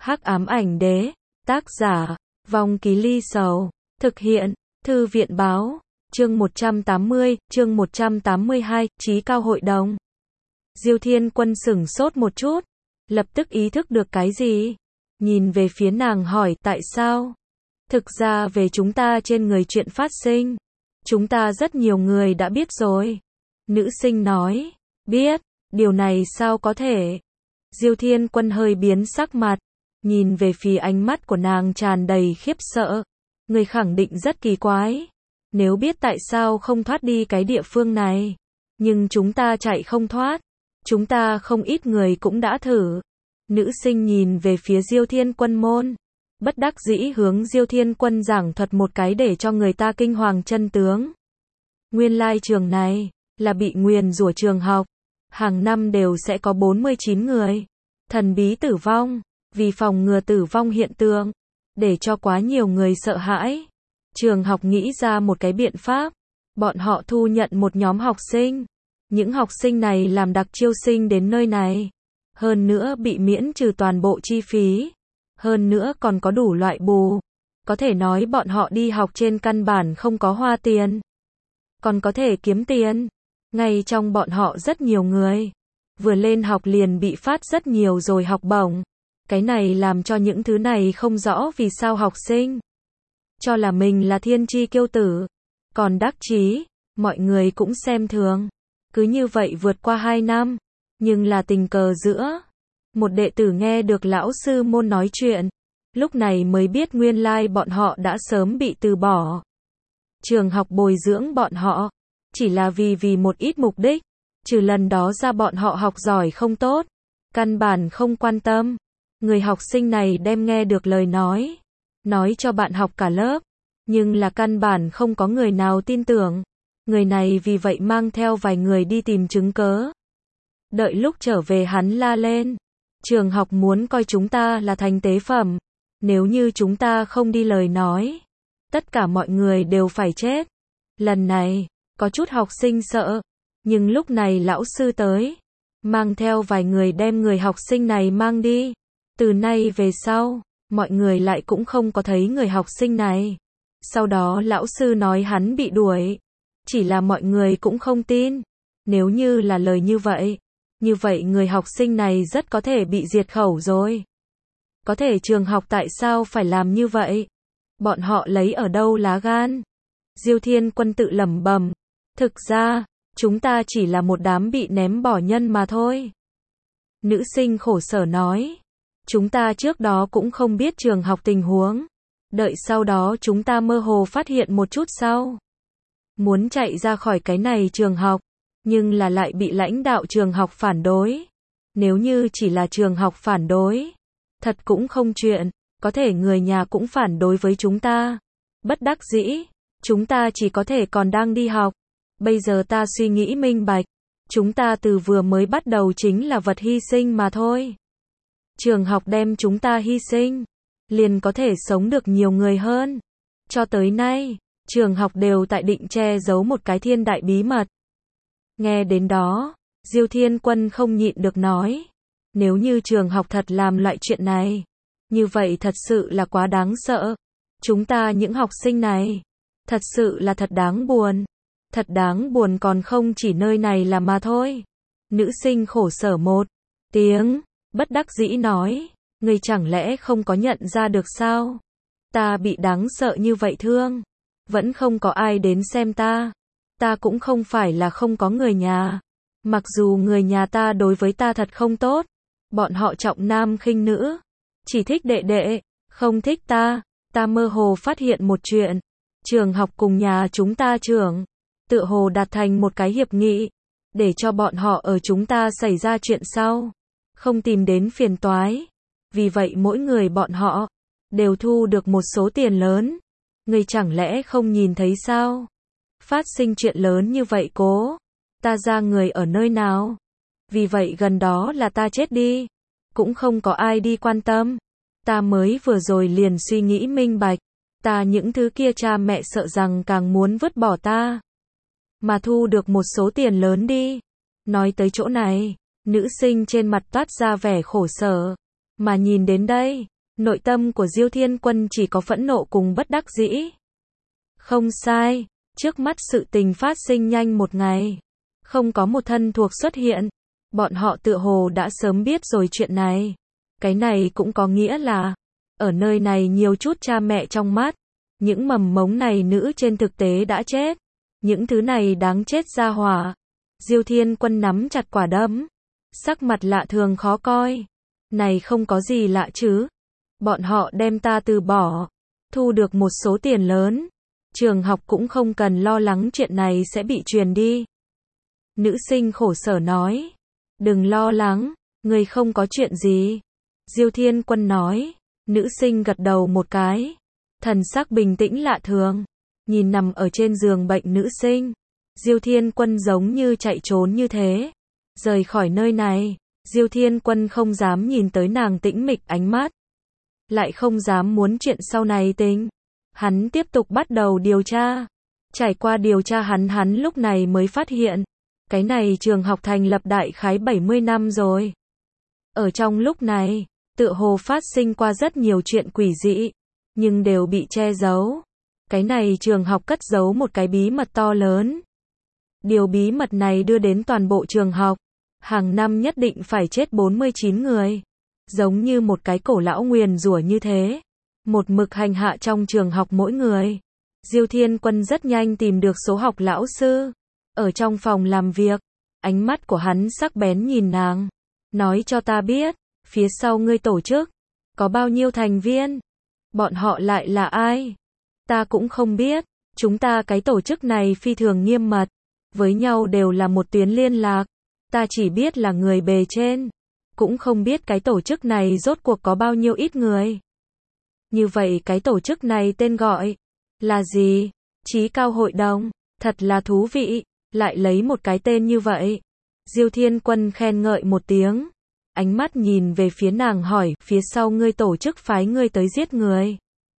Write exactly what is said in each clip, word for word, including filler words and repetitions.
Hắc ám ảnh đế, tác giả, Vong Ký Ly Sầu, thực hiện, Thư viện báo, chương một trăm tám mươi, chương một trăm tám mươi hai, Chí cao hội đồng. Diêu Thiên Quân sửng sốt một chút, lập tức ý thức được cái gì, nhìn về phía nàng hỏi tại sao. Thực ra về chúng ta trên người chuyện phát sinh, chúng ta rất nhiều người đã biết rồi. Nữ sinh nói, biết, điều này sao có thể. Diêu Thiên Quân hơi biến sắc mặt, nhìn về phía ánh mắt của nàng tràn đầy khiếp sợ. Người khẳng định rất kỳ quái, nếu biết tại sao không thoát đi cái địa phương này, nhưng chúng ta chạy không thoát, chúng ta không ít người cũng đã thử. Nữ sinh nhìn về phía Diêu Thiên Quân môn, bất đắc dĩ hướng Diêu Thiên Quân giảng thuật một cái để cho người ta kinh hoàng chân tướng. Nguyên lai trường này là bị nguyền rủa trường học, hàng năm đều sẽ có bốn mươi chín người thần bí tử vong, vì phòng ngừa tử vong hiện tượng, để cho quá nhiều người sợ hãi, trường học nghĩ ra một cái biện pháp, bọn họ thu nhận một nhóm học sinh, những học sinh này làm đặc chiêu sinh đến nơi này, hơn nữa bị miễn trừ toàn bộ chi phí, hơn nữa còn có đủ loại bù, có thể nói bọn họ đi học trên căn bản không có hoa tiền, còn có thể kiếm tiền. Ngay trong bọn họ rất nhiều người vừa lên học liền bị phát rất nhiều rồi học bổng. Cái này làm cho những thứ này không rõ vì sao học sinh cho là mình là thiên chi kiêu tử, còn đắc chí, mọi người cũng xem thường. Cứ như vậy vượt qua hai năm, nhưng là tình cờ giữa, một đệ tử nghe được lão sư môn nói chuyện, lúc này mới biết nguyên lai bọn họ đã sớm bị từ bỏ. Trường học bồi dưỡng bọn họ, chỉ là vì vì một ít mục đích, trừ lần đó ra bọn họ học giỏi không tốt, căn bản không quan tâm. Người học sinh này đem nghe được lời nói, nói cho bạn học cả lớp, nhưng là căn bản không có người nào tin tưởng. Người này vì vậy mang theo vài người đi tìm chứng cớ. Đợi lúc trở về hắn la lên, trường học muốn coi chúng ta là thành tế phẩm, nếu như chúng ta không đi lời nói, tất cả mọi người đều phải chết. Lần này, có chút học sinh sợ, nhưng lúc này lão sư tới, mang theo vài người đem người học sinh này mang đi. Từ nay về sau, mọi người lại cũng không có thấy người học sinh này. Sau đó lão sư nói hắn bị đuổi, chỉ là mọi người cũng không tin. Nếu như là lời như vậy, như vậy người học sinh này rất có thể bị diệt khẩu rồi. Có thể trường học tại sao phải làm như vậy? Bọn họ lấy ở đâu lá gan? Diêu Thiên Quân tự lẩm bẩm, thực ra, chúng ta chỉ là một đám bị ném bỏ nhân mà thôi. Nữ sinh khổ sở nói, chúng ta trước đó cũng không biết trường học tình huống, đợi sau đó chúng ta mơ hồ phát hiện một chút sau. Muốn chạy ra khỏi cái này trường học, nhưng là lại bị lãnh đạo trường học phản đối. Nếu như chỉ là trường học phản đối, thật cũng không chuyện, có thể người nhà cũng phản đối với chúng ta. Bất đắc dĩ, chúng ta chỉ có thể còn đang đi học. Bây giờ ta suy nghĩ minh bạch, chúng ta từ vừa mới bắt đầu chính là vật hy sinh mà thôi. Trường học đem chúng ta hy sinh, liền có thể sống được nhiều người hơn. Cho tới nay, trường học đều tại định che giấu một cái thiên đại bí mật. Nghe đến đó, Diêu Thiên Quân không nhịn được nói, nếu như trường học thật làm loại chuyện này, như vậy thật sự là quá đáng sợ. Chúng ta những học sinh này, thật sự là thật đáng buồn. Thật đáng buồn còn không chỉ nơi này là mà thôi. Nữ sinh khổ sở một tiếng, bất đắc dĩ nói, người chẳng lẽ không có nhận ra được sao? Ta bị đáng sợ như vậy thương, vẫn không có ai đến xem ta. Ta cũng không phải là không có người nhà. Mặc dù người nhà ta đối với ta thật không tốt, bọn họ trọng nam khinh nữ, chỉ thích đệ đệ, không thích ta. Ta mơ hồ phát hiện một chuyện, trường học cùng nhà chúng ta trưởng tựa hồ đạt thành một cái hiệp nghị, để cho bọn họ ở chúng ta xảy ra chuyện sau, không tìm đến phiền toái. Vì vậy mỗi người bọn họ đều thu được một số tiền lớn. Người chẳng lẽ không nhìn thấy sao? Phát sinh chuyện lớn như vậy cố ta ra người ở nơi nào? Vì vậy gần đó là ta chết đi, cũng không có ai đi quan tâm. Ta mới vừa rồi liền suy nghĩ minh bạch, ta những thứ kia cha mẹ sợ rằng càng muốn vứt bỏ ta, mà thu được một số tiền lớn đi. Nói tới chỗ này, nữ sinh trên mặt toát ra vẻ khổ sở, mà nhìn đến đây, Nội tâm của Diêu Thiên Quân chỉ có phẫn nộ cùng bất đắc dĩ. Không sai, trước mắt sự tình phát sinh nhanh một ngày. Không có một thân thuộc xuất hiện. Bọn họ tựa hồ đã sớm biết rồi chuyện này. Cái này cũng có nghĩa là, ở nơi này nhiều chút cha mẹ trong mắt. Những mầm mống này nữ trên thực tế đã chết. Những thứ này đáng chết ra hỏa. Diêu Thiên Quân nắm chặt quả đấm. Sắc mặt lạ thường khó coi. Này không có gì lạ chứ. Bọn họ đem ta từ bỏ. Thu được một số tiền lớn. Trường học cũng không cần lo lắng chuyện này sẽ bị truyền đi. Nữ sinh khổ sở nói. Đừng lo lắng, người không có chuyện gì. Diêu Thiên Quân nói. Nữ sinh gật đầu một cái. Thần sắc bình tĩnh lạ thường. Nhìn nằm ở trên giường bệnh nữ sinh. Diêu Thiên Quân giống như chạy trốn như thế. Rời khỏi nơi này. Diêu Thiên Quân không dám nhìn tới nàng tĩnh mịch ánh mắt. Lại không dám muốn chuyện sau này tính. Hắn tiếp tục bắt đầu điều tra. Trải qua điều tra hắn hắn lúc này mới phát hiện. Cái này trường học thành lập đại khái bảy mươi năm rồi. Ở trong lúc này, tựa hồ phát sinh qua rất nhiều chuyện quỷ dị. Nhưng đều bị che giấu. Cái này trường học cất giấu một cái bí mật to lớn. Điều bí mật này đưa đến toàn bộ trường học. Hàng năm nhất định phải chết bốn mươi chín người. Giống như một cái cổ lão nguyền rủa như thế. Một mực hành hạ trong trường học mỗi người. Diêu Thiên Quân rất nhanh tìm được số học lão sư. Ở trong phòng làm việc. Ánh mắt của hắn sắc bén nhìn nàng. Nói cho ta biết. Phía sau ngươi tổ chức. Có bao nhiêu thành viên? Bọn họ lại là ai? Ta cũng không biết. Chúng ta cái tổ chức này phi thường nghiêm mật. Với nhau đều là một tuyến liên lạc. Ta chỉ biết là người bề trên. Cũng không biết cái tổ chức này rốt cuộc có bao nhiêu ít người. Như vậy cái tổ chức này tên gọi là gì? Chí cao hội đồng. Thật là thú vị. Lại lấy một cái tên như vậy. Diêu Thiên Quân khen ngợi một tiếng. Ánh mắt nhìn về phía nàng hỏi, phía sau ngươi tổ chức phái ngươi tới giết người.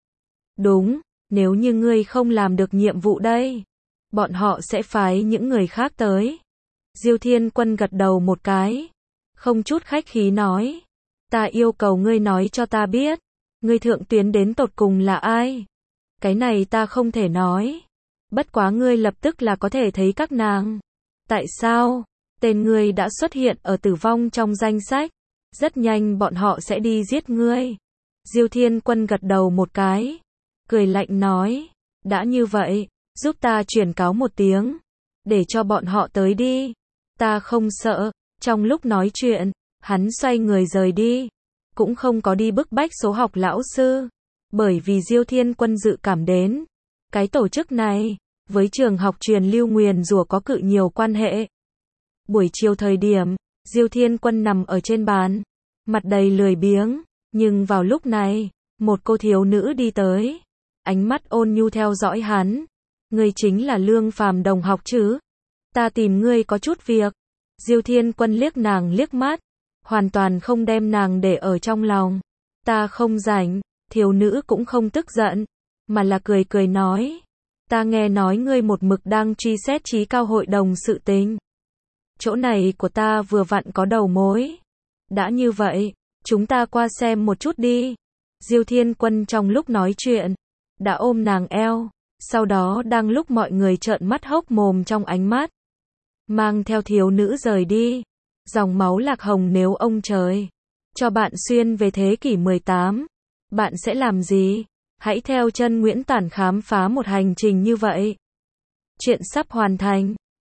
Đúng, nếu như ngươi không làm được nhiệm vụ đây, bọn họ sẽ phái những người khác tới. Diêu Thiên Quân gật đầu một cái. Không chút khách khí nói. Ta yêu cầu ngươi nói cho ta biết. Ngươi thượng tuyến đến tột cùng là ai? Cái này ta không thể nói. Bất quá ngươi lập tức là có thể thấy các nàng. Tại sao? Tên ngươi đã xuất hiện ở tử vong trong danh sách. Rất nhanh bọn họ sẽ đi giết ngươi. Diêu Thiên Quân gật đầu một cái. Cười lạnh nói. Đã như vậy, giúp ta chuyển cáo một tiếng. Để cho bọn họ tới đi. Ta không sợ. Trong lúc nói chuyện, hắn xoay người rời đi. Cũng không có đi bức bách số học lão sư. Bởi vì Diêu Thiên Quân dự cảm đến. Cái tổ chức này, với trường học truyền lưu nguyền rủa có cự nhiều quan hệ. Buổi chiều thời điểm, Diêu Thiên Quân nằm ở trên bàn. Mặt đầy lười biếng. Nhưng vào lúc này, một cô thiếu nữ đi tới. Ánh mắt ôn nhu theo dõi hắn. Ngươi chính là Lương Phàm đồng học chứ? Ta tìm ngươi có chút việc. Diêu Thiên Quân liếc nàng liếc mắt. Hoàn toàn không đem nàng để ở trong lòng. Ta không rảnh. Thiếu nữ cũng không tức giận. Mà là cười cười nói. Ta nghe nói ngươi một mực đang truy xét chí cao hội đồng sự tình. Chỗ này của ta vừa vặn có đầu mối. Đã như vậy, chúng ta qua xem một chút đi. Diêu Thiên Quân trong lúc nói chuyện, đã ôm nàng eo. Sau đó đang lúc mọi người trợn mắt hốc mồm trong ánh mắt. Mang theo thiếu nữ rời đi. Dòng máu lạc hồng nếu ông trời cho bạn xuyên về thế kỷ mười tám. Bạn sẽ làm gì? Hãy theo chân Nguyễn Tản khám phá một hành trình như vậy. Chuyện sắp hoàn thành.